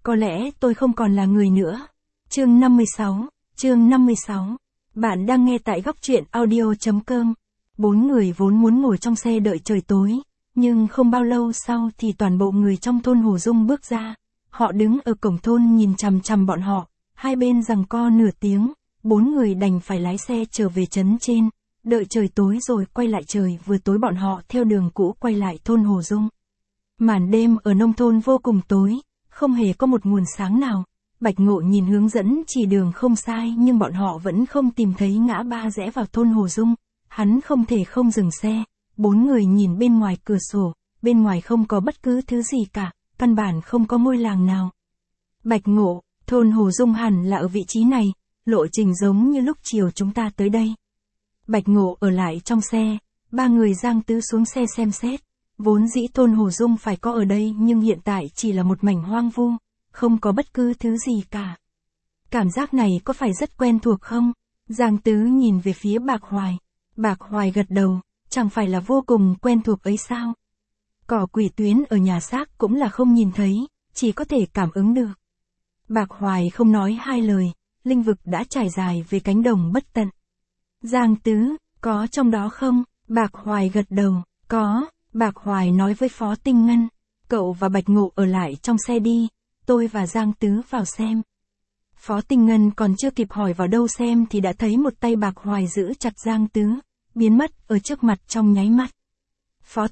Có lẽ tôi không còn là người nữa. Chương 56. Bạn đang nghe tại góc truyện audio.com. Bốn người vốn muốn ngồi trong xe đợi trời tối, nhưng không bao lâu sau thì toàn bộ người trong thôn Hồ Dung bước ra. Họ đứng ở cổng thôn nhìn chằm chằm bọn họ, hai bên giằng co nửa tiếng, bốn người đành phải lái xe trở về trấn trên, đợi trời tối rồi quay lại trời vừa tối bọn họ theo đường cũ quay lại thôn Hồ Dung. Màn đêm ở nông thôn vô cùng tối, không hề có một nguồn sáng nào. Bạch Ngộ nhìn hướng dẫn chỉ đường không sai nhưng bọn họ vẫn không tìm thấy ngã ba rẽ vào thôn Hồ Dung. Hắn không thể không dừng xe, bốn người nhìn bên ngoài cửa sổ, bên ngoài không có bất cứ thứ gì cả, căn bản không có ngôi làng nào. Bạch Ngộ, thôn Hồ Dung hẳn là ở vị trí này, lộ trình giống như lúc chiều chúng ta tới đây. Bạch Ngộ ở lại trong xe, ba người Giang Tứ xuống xe xem xét. Vốn dĩ thôn Hồ Dung phải có ở đây nhưng hiện tại chỉ là một mảnh hoang vu, không có bất cứ thứ gì cả. Cảm giác này có phải rất quen thuộc không? Giang Tứ nhìn về phía Bạc Hoài. Bạc Hoài gật đầu, chẳng phải là vô cùng quen thuộc ấy sao? Cỏ quỷ tuyến ở nhà xác cũng là không nhìn thấy, chỉ có thể cảm ứng được. Bạc Hoài không nói hai lời, linh vực đã trải dài về cánh đồng bất tận. Giang Tứ, có trong đó không? Bạc Hoài gật đầu, có. Bạc Hoài nói với Phó Tinh Ngân, cậu và Bạch Ngộ ở lại trong xe đi, tôi và Giang Tứ vào xem. Phó Tinh Ngân còn chưa kịp hỏi vào đâu xem thì đã thấy một tay Bạc Hoài giữ chặt Giang Tứ, biến mất ở trước mặt trong nháy mắt. Phó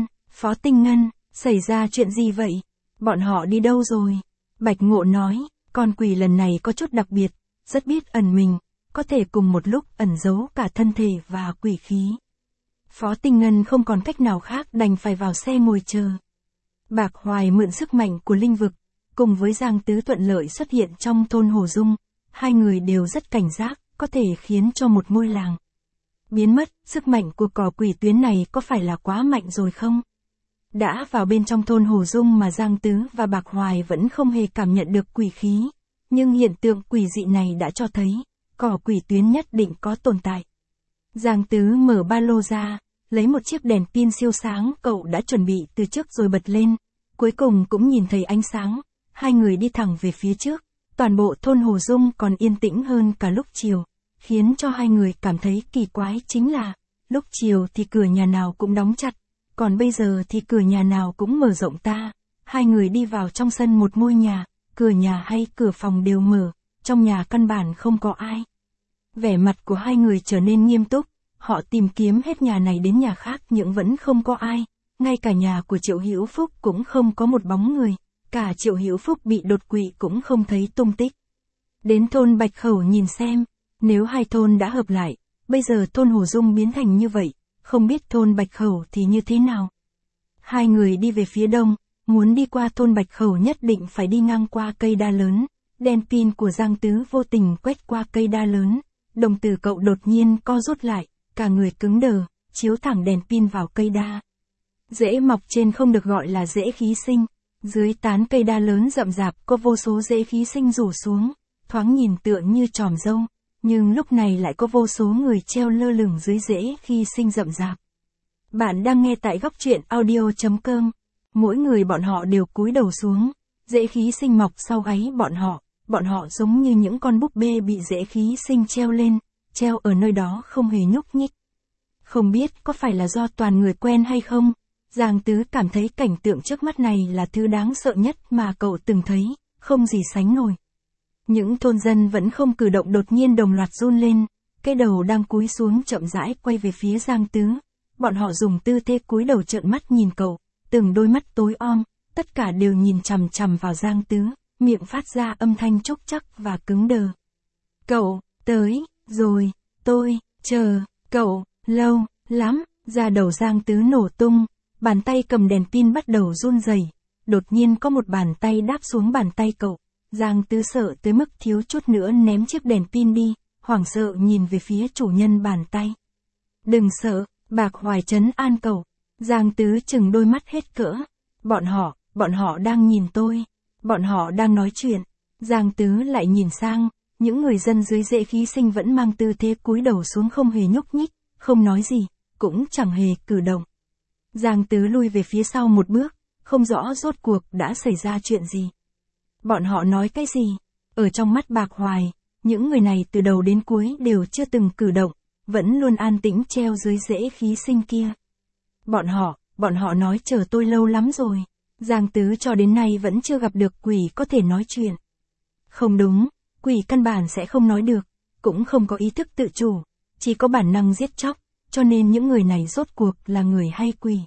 Tinh Ngân, xảy ra chuyện gì vậy? Bọn họ đi đâu rồi? Bạch Ngộ nói, con quỷ lần này có chút đặc biệt, rất biết ẩn mình, có thể cùng một lúc ẩn giấu cả thân thể và quỷ khí. Phó Tinh Ngân không còn cách nào khác đành phải vào xe ngồi chờ. Bạc Hoài mượn sức mạnh của linh vực, cùng với Giang Tứ thuận lợi xuất hiện trong thôn Hồ Dung, hai người đều rất cảnh giác, có thể khiến cho một ngôi làng biến mất. Sức mạnh của cỏ quỷ tuyến này có phải là quá mạnh rồi không? Đã vào bên trong thôn Hồ Dung mà Giang Tứ và Bạc Hoài vẫn không hề cảm nhận được quỷ khí, nhưng hiện tượng quỷ dị này đã cho thấy, cỏ quỷ tuyến nhất định có tồn tại. Giang Tứ mở ba lô ra, lấy một chiếc đèn pin siêu sáng cậu đã chuẩn bị từ trước rồi bật lên, cuối cùng cũng nhìn thấy ánh sáng, hai người đi thẳng về phía trước, toàn bộ thôn Hồ Dung còn yên tĩnh hơn cả lúc chiều, khiến cho hai người cảm thấy kỳ quái chính là, lúc chiều thì cửa nhà nào cũng đóng chặt, còn bây giờ thì cửa nhà nào cũng mở rộng ta. Hai người đi vào trong sân một ngôi nhà, cửa nhà hay cửa phòng đều mở, trong nhà căn bản không có ai. Vẻ mặt của hai người trở nên nghiêm túc. Họ tìm kiếm hết nhà này đến nhà khác nhưng vẫn không có ai, ngay cả nhà của Triệu Hữu Phúc cũng không có một bóng người, cả Triệu Hữu Phúc bị đột quỵ cũng không thấy tung tích. Đến thôn Bạch Khẩu nhìn xem, nếu hai thôn đã hợp lại, bây giờ thôn Hồ Dung biến thành như vậy, không biết thôn Bạch Khẩu thì như thế nào. Hai người đi về phía đông, muốn đi qua thôn Bạch Khẩu nhất định phải đi ngang qua cây đa lớn, đèn pin của Giang Tứ vô tình quét qua cây đa lớn, đồng tử cậu đột nhiên co rút lại. Cả người cứng đờ, chiếu thẳng đèn pin vào cây đa. Rễ mọc trên không được gọi là rễ khí sinh, dưới tán cây đa lớn rậm rạp có vô số rễ khí sinh rủ xuống, thoáng nhìn tựa như chòm râu, nhưng lúc này lại có vô số người treo lơ lửng dưới rễ khí sinh rậm rạp. Bạn đang nghe tại góc truyện audio.com, mỗi người bọn họ đều cúi đầu xuống, rễ khí sinh mọc sau gáy bọn họ giống như những con búp bê bị rễ khí sinh treo lên. Treo ở nơi đó không hề nhúc nhích. Không biết có phải là do toàn người quen hay không, Giang Tứ cảm thấy cảnh tượng trước mắt này là thứ đáng sợ nhất mà cậu từng thấy, không gì sánh nổi. Những thôn dân vẫn không cử động đột nhiên đồng loạt run lên, cái đầu đang cúi xuống chậm rãi quay về phía Giang Tứ. Bọn họ dùng tư thế cúi đầu trợn mắt nhìn cậu, từng đôi mắt tối om, tất cả đều nhìn chằm chằm vào Giang Tứ, miệng phát ra âm thanh chốc chắc và cứng đờ. Cậu, tới. Rồi, tôi, chờ, cậu, lâu, lắm, da đầu Giang Tứ nổ tung, bàn tay cầm đèn pin bắt đầu run rẩy, đột nhiên có một bàn tay đáp xuống bàn tay cậu, Giang Tứ sợ tới mức thiếu chút nữa ném chiếc đèn pin đi, hoảng sợ nhìn về phía chủ nhân bàn tay. Đừng sợ, Bạc Hoài trấn an cậu, Giang Tứ chừng đôi mắt hết cỡ, bọn họ đang nhìn tôi, bọn họ đang nói chuyện, Giang Tứ lại nhìn sang. Những người dân dưới rễ khí sinh vẫn mang tư thế cúi đầu xuống không hề nhúc nhích, không nói gì, cũng chẳng hề cử động. Giang Tứ lui về phía sau một bước, không rõ rốt cuộc đã xảy ra chuyện gì. Bọn họ nói cái gì? Ở trong mắt Bạc Hoài, những người này từ đầu đến cuối đều chưa từng cử động, vẫn luôn an tĩnh treo dưới rễ khí sinh kia. Bọn họ nói chờ tôi lâu lắm rồi. Giang Tứ cho đến nay vẫn chưa gặp được quỷ có thể nói chuyện. Không đúng, quỷ căn bản sẽ không nói được, cũng không có ý thức tự chủ, chỉ có bản năng giết chóc, cho nên những người này rốt cuộc là người hay quỷ.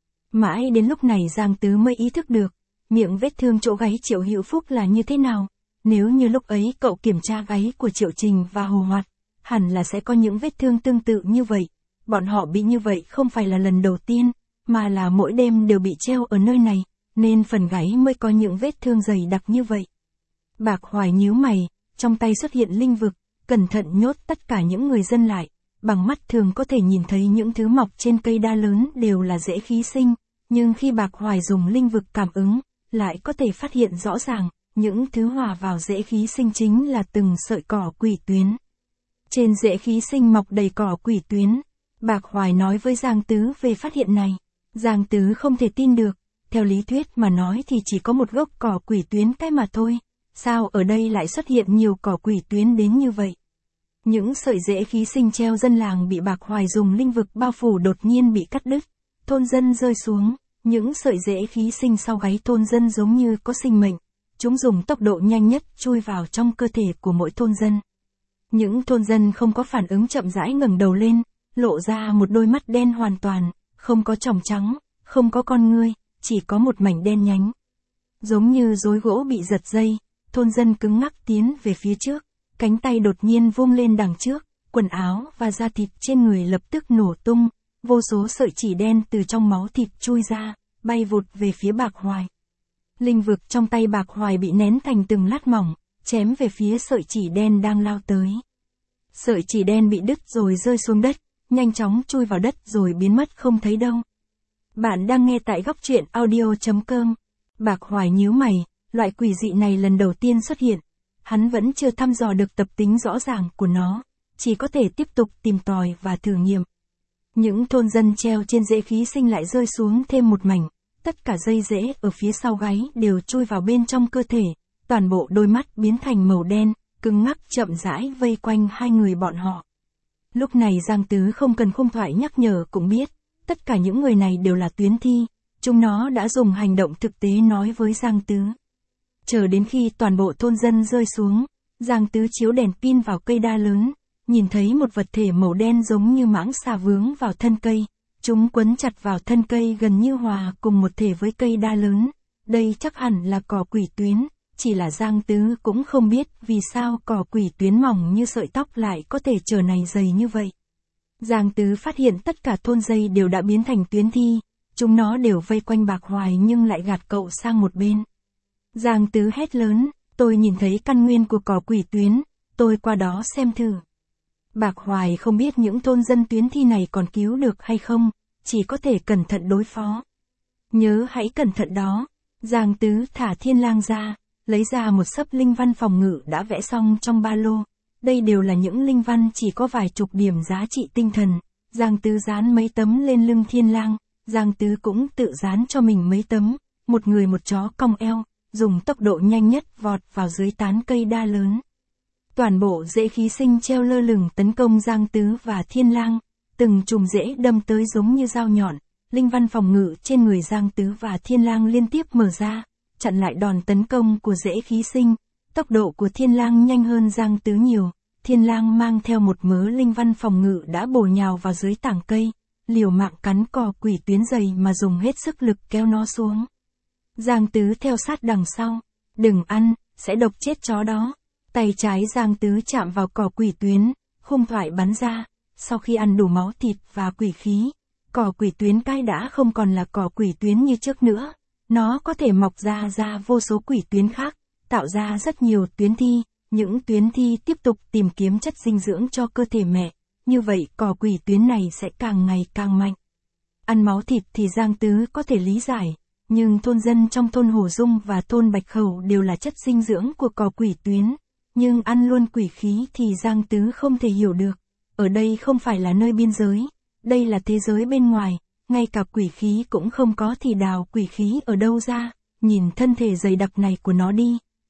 Mãi đến lúc này Giang Tứ mới ý thức được, miệng vết thương chỗ gáy Triệu Hữu Phúc là như thế nào. Nếu như lúc ấy cậu kiểm tra gáy của Triệu Trình và Hồ Hoạt, hẳn là sẽ có những vết thương tương tự như vậy. Bọn họ bị như vậy không phải là lần đầu tiên, mà là mỗi đêm đều bị treo ở nơi này, nên phần gáy mới có những vết thương dày đặc như vậy. Bạc Hoài nhíu mày, trong tay xuất hiện linh vực, cẩn thận nhốt tất cả những người dân lại. Bằng mắt thường có thể nhìn thấy những thứ mọc trên cây đa lớn đều là rễ khí sinh, nhưng khi Bạc Hoài dùng linh vực cảm ứng, lại có thể phát hiện rõ ràng, những thứ hòa vào rễ khí sinh chính là từng sợi cỏ quỷ tuyến. Trên rễ khí sinh mọc đầy cỏ quỷ tuyến. Bạc Hoài nói với Giang Tứ về phát hiện này. Giang Tứ không thể tin được, theo lý thuyết mà nói thì chỉ có một gốc cỏ quỷ tuyến cái mà thôi. Sao ở đây lại xuất hiện nhiều cỏ quỷ tuyến đến như vậy? Những sợi rễ khí sinh treo dân làng bị Bạc Hoài dùng linh vực bao phủ đột nhiên bị cắt đứt. Thôn dân rơi xuống, những sợi rễ khí sinh sau gáy thôn dân giống như có sinh mệnh. Chúng dùng tốc độ nhanh nhất chui vào trong cơ thể của mỗi thôn dân. Những thôn dân không có phản ứng chậm rãi ngẩng đầu lên, lộ ra một đôi mắt đen hoàn toàn, không có tròng trắng, không có con ngươi, chỉ có một mảnh đen nhánh. Giống như rối gỗ bị giật dây, thôn dân cứng ngắc tiến về phía trước, cánh tay đột nhiên vung lên đằng trước, quần áo và da thịt trên người lập tức nổ tung, vô số sợi chỉ đen từ trong máu thịt chui ra, bay vụt về phía Bạc Hoài. Linh vực trong tay Bạc Hoài bị nén thành từng lát mỏng, chém về phía sợi chỉ đen đang lao tới. Sợi chỉ đen bị đứt rồi rơi xuống đất, nhanh chóng chui vào đất rồi biến mất không thấy đâu. Bạn đang nghe tại góc truyện audio.com. Bạc Hoài nhíu mày, loại quỷ dị này lần đầu tiên xuất hiện. Hắn vẫn chưa thăm dò được tập tính rõ ràng của nó, chỉ có thể tiếp tục tìm tòi và thử nghiệm. Những thôn dân treo trên rễ khí sinh lại rơi xuống thêm một mảnh. Tất cả dây rễ ở phía sau gáy đều chui vào bên trong cơ thể, toàn bộ đôi mắt biến thành màu đen, cứng ngắc chậm rãi vây quanh hai người bọn họ. Lúc này Giang Tứ không cần khung thoại nhắc nhở cũng biết, tất cả những người này đều là tuyến thi, chúng nó đã dùng hành động thực tế nói với Giang Tứ. Chờ đến khi toàn bộ thôn dân rơi xuống, Giang Tứ chiếu đèn pin vào cây đa lớn, nhìn thấy một vật thể màu đen giống như mãng xà vướng vào thân cây. Chúng quấn chặt vào thân cây gần như hòa cùng một thể với cây đa lớn. Đây chắc hẳn là cỏ quỷ tuyến, chỉ là Giang Tứ cũng không biết vì sao cỏ quỷ tuyến mỏng như sợi tóc lại có thể trở này dày như vậy. Giang Tứ phát hiện tất cả thôn dây đều đã biến thành tuyến thi, chúng nó đều vây quanh Bạc Hoài nhưng lại gạt cậu sang một bên. Giang Tứ hét lớn, tôi nhìn thấy căn nguyên của cỏ quỷ tuyến, tôi qua đó xem thử. Bạc Hoài không biết những thôn dân tuyến thi này còn cứu được hay không, chỉ có thể cẩn thận đối phó. Nhớ hãy cẩn thận đó. Giang Tứ thả Thiên Lang ra, lấy ra một xấp linh văn phòng ngự đã vẽ xong trong ba lô. Đây đều là những linh văn chỉ có vài chục điểm giá trị tinh thần. Giang Tứ dán mấy tấm lên lưng Thiên Lang, Giang Tứ cũng tự dán cho mình mấy tấm, một người một chó cong eo, dùng tốc độ nhanh nhất vọt vào dưới tán cây đa lớn. Toàn bộ rễ khí sinh treo lơ lửng tấn công Giang Tứ và Thiên Lang, từng chùm rễ đâm tới giống như dao nhọn, linh văn phòng ngự trên người Giang Tứ và Thiên Lang liên tiếp mở ra, chặn lại đòn tấn công của rễ khí sinh. Tốc độ của Thiên Lang nhanh hơn Giang Tứ nhiều, Thiên Lang mang theo một mớ linh văn phòng ngự đã bổ nhào vào dưới tảng cây, liều mạng cắn cỏ quỷ tuyến dày mà dùng hết sức lực kéo nó xuống. Giang Tứ theo sát đằng sau, đừng ăn, sẽ độc chết chó đó. Tay trái Giang Tứ chạm vào cỏ quỷ tuyến, khung thoại bắn ra, sau khi ăn đủ máu thịt và quỷ khí, cỏ quỷ tuyến cai đã không còn là cỏ quỷ tuyến như trước nữa, nó có thể mọc ra vô số quỷ tuyến khác, tạo ra rất nhiều tuyến thi, những tuyến thi tiếp tục tìm kiếm chất dinh dưỡng cho cơ thể mẹ, như vậy cỏ quỷ tuyến này sẽ càng ngày càng mạnh. Ăn máu thịt thì Giang Tứ có thể lý giải, nhưng thôn dân trong thôn Hồ Dung và thôn Bạch Khẩu đều là chất dinh dưỡng của cỏ quỷ tuyến. Nhưng ăn luôn quỷ khí thì Giang Tứ không thể hiểu được. Ở đây không phải là nơi biên giới, đây là thế giới bên ngoài, ngay cả quỷ khí cũng không có thì đào quỷ khí ở đâu ra, nhìn thân thể dày đặc này của nó đi,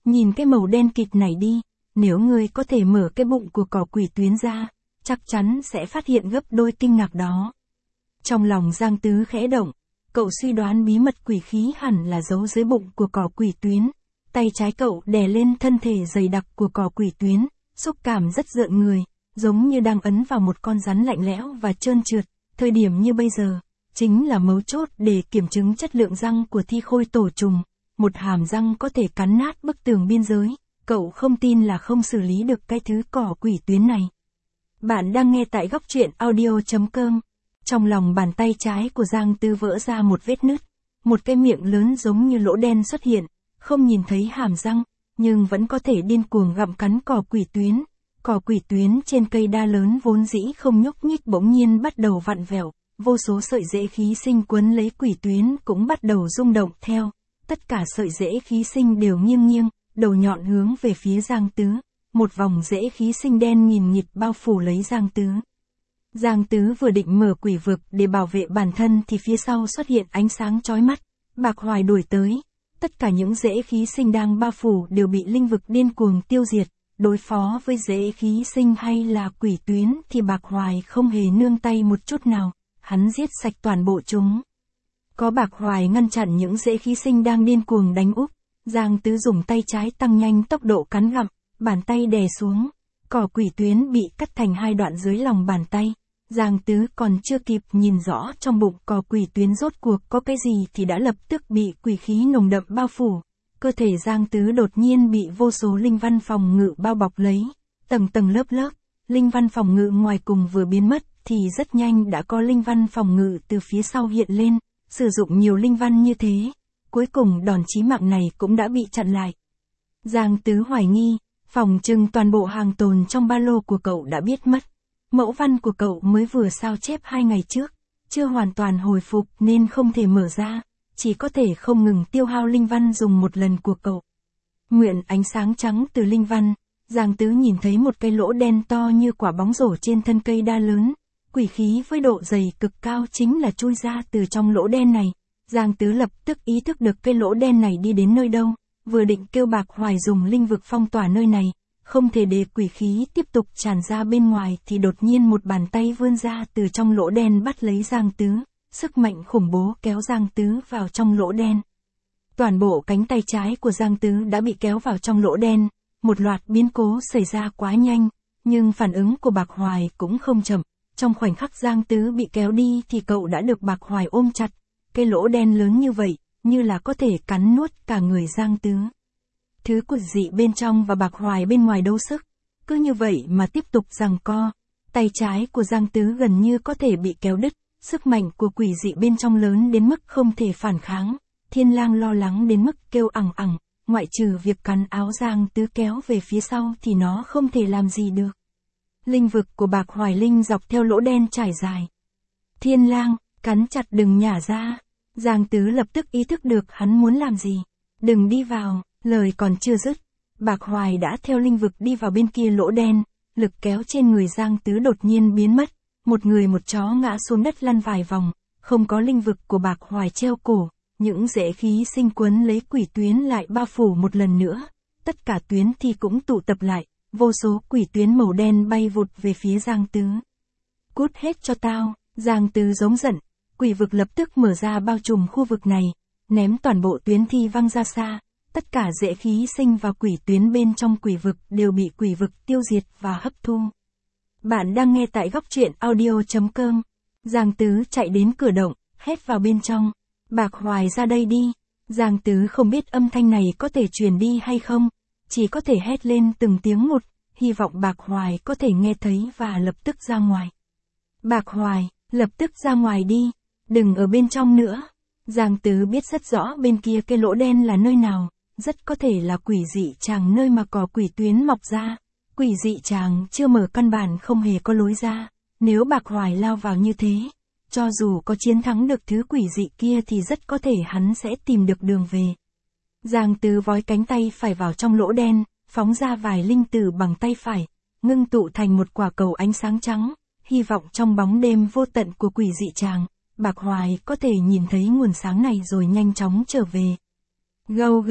nhìn cái màu đen kịt này đi, nếu ngươi có thể mở cái bụng của cỏ quỷ tuyến ra, chắc chắn sẽ phát hiện gấp đôi kinh ngạc đó. Trong lòng Giang Tứ khẽ động, cậu suy đoán bí mật quỷ khí hẳn là giấu dưới bụng của cỏ quỷ tuyến. Tay trái cậu đè lên thân thể dày đặc của cỏ quỷ tuyến, xúc cảm rất rợn người, giống như đang ấn vào một con rắn lạnh lẽo và trơn trượt. Thời điểm như bây giờ, chính là mấu chốt để kiểm chứng chất lượng răng của thi khôi tổ trùng. Một hàm răng có thể cắn nát bức tường biên giới, cậu không tin là không xử lý được cái thứ cỏ quỷ tuyến này. Bạn đang nghe tại góc truyện audio.com. Trong lòng bàn tay trái của Giang Tứ vỡ ra một vết nứt, một cái miệng lớn giống như lỗ đen xuất hiện, không nhìn thấy hàm răng, nhưng vẫn có thể điên cuồng gặm cắn cỏ quỷ tuyến. Cỏ quỷ tuyến trên cây đa lớn vốn dĩ không nhúc nhích bỗng nhiên bắt đầu vặn vẹo, vô số sợi rễ khí sinh quấn lấy quỷ tuyến cũng bắt đầu rung động theo. Tất cả sợi rễ khí sinh đều nghiêng nghiêng, đầu nhọn hướng về phía Giang Tứ. Một vòng rễ khí sinh đen nghìn nghịt bao phủ lấy Giang Tứ. Giang Tứ vừa định mở quỷ vực để bảo vệ bản thân thì phía sau xuất hiện ánh sáng chói mắt. Bạc Hoài đuổi tới. Tất cả những rễ khí sinh đang bao phủ đều bị linh vực điên cuồng tiêu diệt. Đối phó với rễ khí sinh hay là quỷ tuyến thì Bạc Hoài không hề nương tay một chút nào. Hắn giết sạch toàn bộ chúng. Có Bạc Hoài ngăn chặn những rễ khí sinh đang điên cuồng đánh úp. Giang Tứ dùng tay trái tăng nhanh tốc độ cắn gặm, bàn tay đè xuống. Cỏ quỷ tuyến bị cắt thành hai đoạn dưới lòng bàn tay. Giang Tứ còn chưa kịp nhìn rõ trong bụng cỏ quỷ tuyến rốt cuộc có cái gì thì đã lập tức bị quỷ khí nồng đậm bao phủ. Cơ thể Giang Tứ đột nhiên bị vô số linh văn phòng ngự bao bọc lấy, tầng tầng lớp lớp. Linh văn phòng ngự ngoài cùng vừa biến mất thì rất nhanh đã có linh văn phòng ngự từ phía sau hiện lên. Sử dụng nhiều linh văn như thế, cuối cùng đòn chí mạng này cũng đã bị chặn lại. Giang Tứ hoài nghi, phòng trừng toàn bộ hàng tồn trong ba lô của cậu đã biết mất. Mẫu văn của cậu mới vừa sao chép 2 ngày trước, chưa hoàn toàn hồi phục nên không thể mở ra, chỉ có thể không ngừng tiêu hao linh văn dùng một lần của cậu. Nguyện ánh sáng trắng từ linh văn, Giang Tứ nhìn thấy một cái lỗ đen to như quả bóng rổ trên thân cây đa lớn. Quỷ khí với độ dày cực cao chính là chui ra từ trong lỗ đen này. Giang Tứ lập tức ý thức được cái lỗ đen này đi đến nơi đâu, vừa định kêu Bạc Hoài dùng linh vực phong tỏa nơi này, không thể để quỷ khí tiếp tục tràn ra bên ngoài thì đột nhiên một bàn tay vươn ra từ trong lỗ đen bắt lấy Giang Tứ, sức mạnh khủng bố kéo Giang Tứ vào trong lỗ đen. Toàn bộ cánh tay trái của Giang Tứ đã bị kéo vào trong lỗ đen, một loạt biến cố xảy ra quá nhanh, nhưng phản ứng của Bạc Hoài cũng không chậm. Trong khoảnh khắc Giang Tứ bị kéo đi thì cậu đã được Bạc Hoài ôm chặt. Cái lỗ đen lớn như vậy, như là có thể cắn nuốt cả người Giang Tứ. Thứ quỷ dị bên trong và Bạc Hoài bên ngoài đấu sức. Cứ như vậy mà tiếp tục giằng co. Tay trái của Giang Tứ gần như có thể bị kéo đứt. Sức mạnh của quỷ dị bên trong lớn đến mức không thể phản kháng. Thiên Lang lo lắng đến mức kêu ẳng ẳng. Ngoại trừ việc cắn áo Giang Tứ kéo về phía sau thì nó không thể làm gì được. Linh vực của Bạc Hoài Linh dọc theo lỗ đen trải dài. Thiên Lang, cắn chặt đừng nhả ra. Giang Tứ lập tức ý thức được hắn muốn làm gì. Đừng đi vào, lời còn chưa dứt. Bạc Hoài đã theo linh vực đi vào bên kia lỗ đen, lực kéo trên người Giang Tứ đột nhiên biến mất. Một người một chó ngã xuống đất lăn vài vòng, không có linh vực của Bạc Hoài treo cổ. Những rễ khí sinh quấn lấy quỷ tuyến lại bao phủ một lần nữa. Tất cả tuyến thì cũng tụ tập lại. Vô số quỷ tuyến màu đen bay vụt về phía Giang Tứ. Cút hết cho tao, Giang Tứ giống giận, quỷ vực lập tức mở ra bao trùm khu vực này, ném toàn bộ tuyến thi văng ra xa, tất cả rễ khí sinh và quỷ tuyến bên trong quỷ vực đều bị quỷ vực tiêu diệt và hấp thu. Bạn đang nghe tại góc truyện audio.com. Giang Tứ chạy đến cửa động, hét vào bên trong, Bạc Hoài ra đây đi. Giang Tứ không biết âm thanh này có thể truyền đi hay không. Chỉ có thể hét lên từng tiếng một, hy vọng Bạc Hoài có thể nghe thấy và lập tức ra ngoài. Bạc Hoài, lập tức ra ngoài đi, đừng ở bên trong nữa. Giang Tứ biết rất rõ bên kia cái lỗ đen là nơi nào, rất có thể là quỷ dị tràng nơi mà cỏ quỷ tuyến mọc ra. Quỷ dị tràng chưa mở căn bản không hề có lối ra, nếu Bạc Hoài lao vào như thế, cho dù có chiến thắng được thứ quỷ dị kia thì rất có thể hắn sẽ tìm được đường về. Giang Tứ vói cánh tay phải vào trong lỗ đen, phóng ra vài linh tử bằng tay phải, ngưng tụ thành một quả cầu ánh sáng trắng, hy vọng trong bóng đêm vô tận của quỷ dị tràng, Bạc Hoài có thể nhìn thấy nguồn sáng này rồi nhanh chóng trở về. Gâu gâu,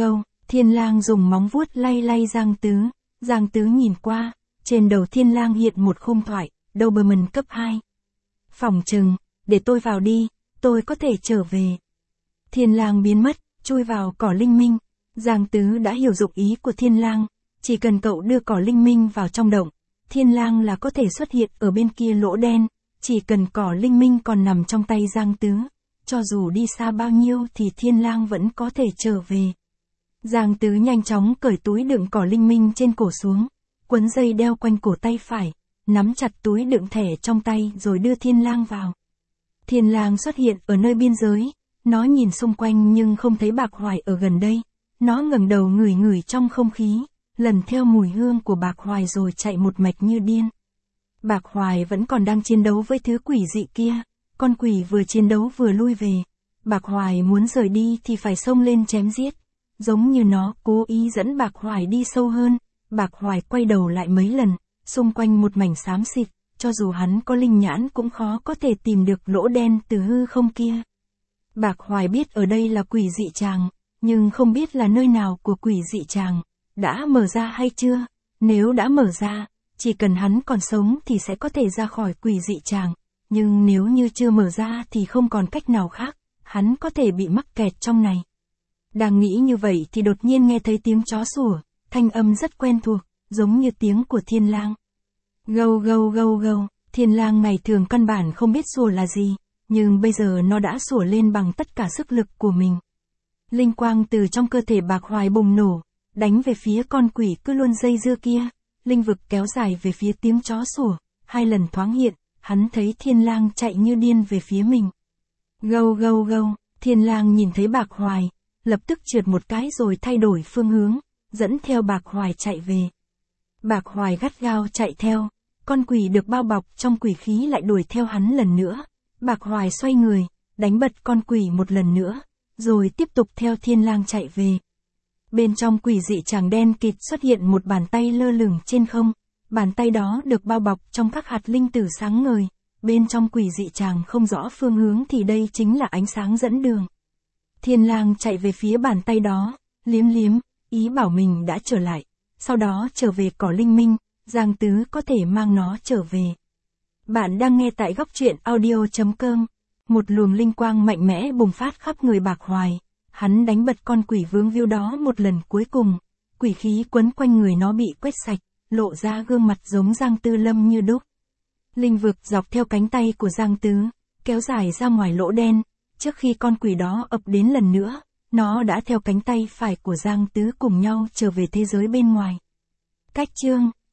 Thiên Lang dùng móng vuốt lay lay Giang Tứ. Giang Tứ nhìn qua, trên đầu Thiên Lang hiện một khung thoại, Doberman cấp 2. Phỏng chừng, để tôi vào đi, tôi có thể trở về. Thiên Lang biến mất, chui vào cỏ linh minh. Giang Tứ đã hiểu dụng ý của Thiên Lang, chỉ cần cậu đưa cỏ linh minh vào trong động, Thiên Lang là có thể xuất hiện ở bên kia lỗ đen, chỉ cần cỏ linh minh còn nằm trong tay Giang Tứ, cho dù đi xa bao nhiêu thì Thiên Lang vẫn có thể trở về. Giang Tứ nhanh chóng cởi túi đựng cỏ linh minh trên cổ xuống, quấn dây đeo quanh cổ tay phải, nắm chặt túi đựng thẻ trong tay rồi đưa Thiên Lang vào. Thiên Lang xuất hiện ở nơi biên giới, nó nhìn xung quanh nhưng không thấy Bạc Hoài ở gần đây. Nó ngẩng đầu ngửi ngửi trong không khí, lần theo mùi hương của Bạc Hoài rồi chạy một mạch như điên. Bạc Hoài vẫn còn đang chiến đấu với thứ quỷ dị kia, con quỷ vừa chiến đấu vừa lui về. Bạc Hoài muốn rời đi thì phải xông lên chém giết, giống như nó cố ý dẫn Bạc Hoài đi sâu hơn. Bạc Hoài quay đầu lại mấy lần, xung quanh một mảnh xám xịt, cho dù hắn có linh nhãn cũng khó có thể tìm được lỗ đen từ hư không kia. Bạc Hoài biết ở đây là quỷ dị tràng, nhưng không biết là nơi nào của quỷ dị tràng, đã mở ra hay chưa. Nếu đã mở ra, chỉ cần hắn còn sống thì sẽ có thể ra khỏi quỷ dị tràng, nhưng nếu như chưa mở ra thì không còn cách nào khác, hắn có thể bị mắc kẹt trong này. Đang nghĩ như vậy thì đột nhiên nghe thấy tiếng chó sủa, thanh âm rất quen thuộc, giống như tiếng của Thiên Lang. Gâu gâu gâu gâu, Thiên Lang ngày thường căn bản không biết sủa là gì, nhưng bây giờ nó đã sủa lên bằng tất cả sức lực của mình. Linh quang từ trong cơ thể Bạc Hoài bùng nổ, đánh về phía con quỷ cứ luôn dây dưa kia. Linh vực kéo dài về phía tiếng chó sủa, 2 lần thoáng hiện, hắn thấy Thiên Lang chạy như điên về phía mình. Gâu gâu gâu, Thiên Lang nhìn thấy Bạc Hoài, lập tức trượt một cái rồi thay đổi phương hướng, dẫn theo Bạc Hoài chạy về. Bạc Hoài gắt gao chạy theo, con quỷ được bao bọc trong quỷ khí lại đuổi theo hắn lần nữa. Bạc Hoài xoay người, đánh bật con quỷ một lần nữa, rồi tiếp tục theo Thiên Lang chạy về. Bên trong quỷ dị tràng đen kịt xuất hiện một bàn tay lơ lửng trên không, bàn tay đó được bao bọc trong các hạt linh tử sáng ngời, bên trong quỷ dị tràng không rõ phương hướng thì đây chính là ánh sáng dẫn đường. Thiên Lang chạy về phía bàn tay đó, liếm liếm, ý bảo mình đã trở lại, sau đó trở về cỏ linh minh, Giang Tứ có thể mang nó trở về. Bạn đang nghe tại góc truyện audio.com. Một luồng linh quang mạnh mẽ bùng phát khắp người Bạc Hoài. Hắn đánh bật con quỷ vướng víu đó một lần cuối cùng. Quỷ khí quấn quanh người nó bị quét sạch, lộ ra gương mặt giống Giang Tư Lâm như đúc. Linh vực dọc theo cánh tay của Giang Tứ, kéo dài ra ngoài lỗ đen. Trước khi con quỷ đó ập đến lần nữa, nó đã theo cánh tay phải của Giang Tứ cùng nhau trở về thế giới bên ngoài. Cách chương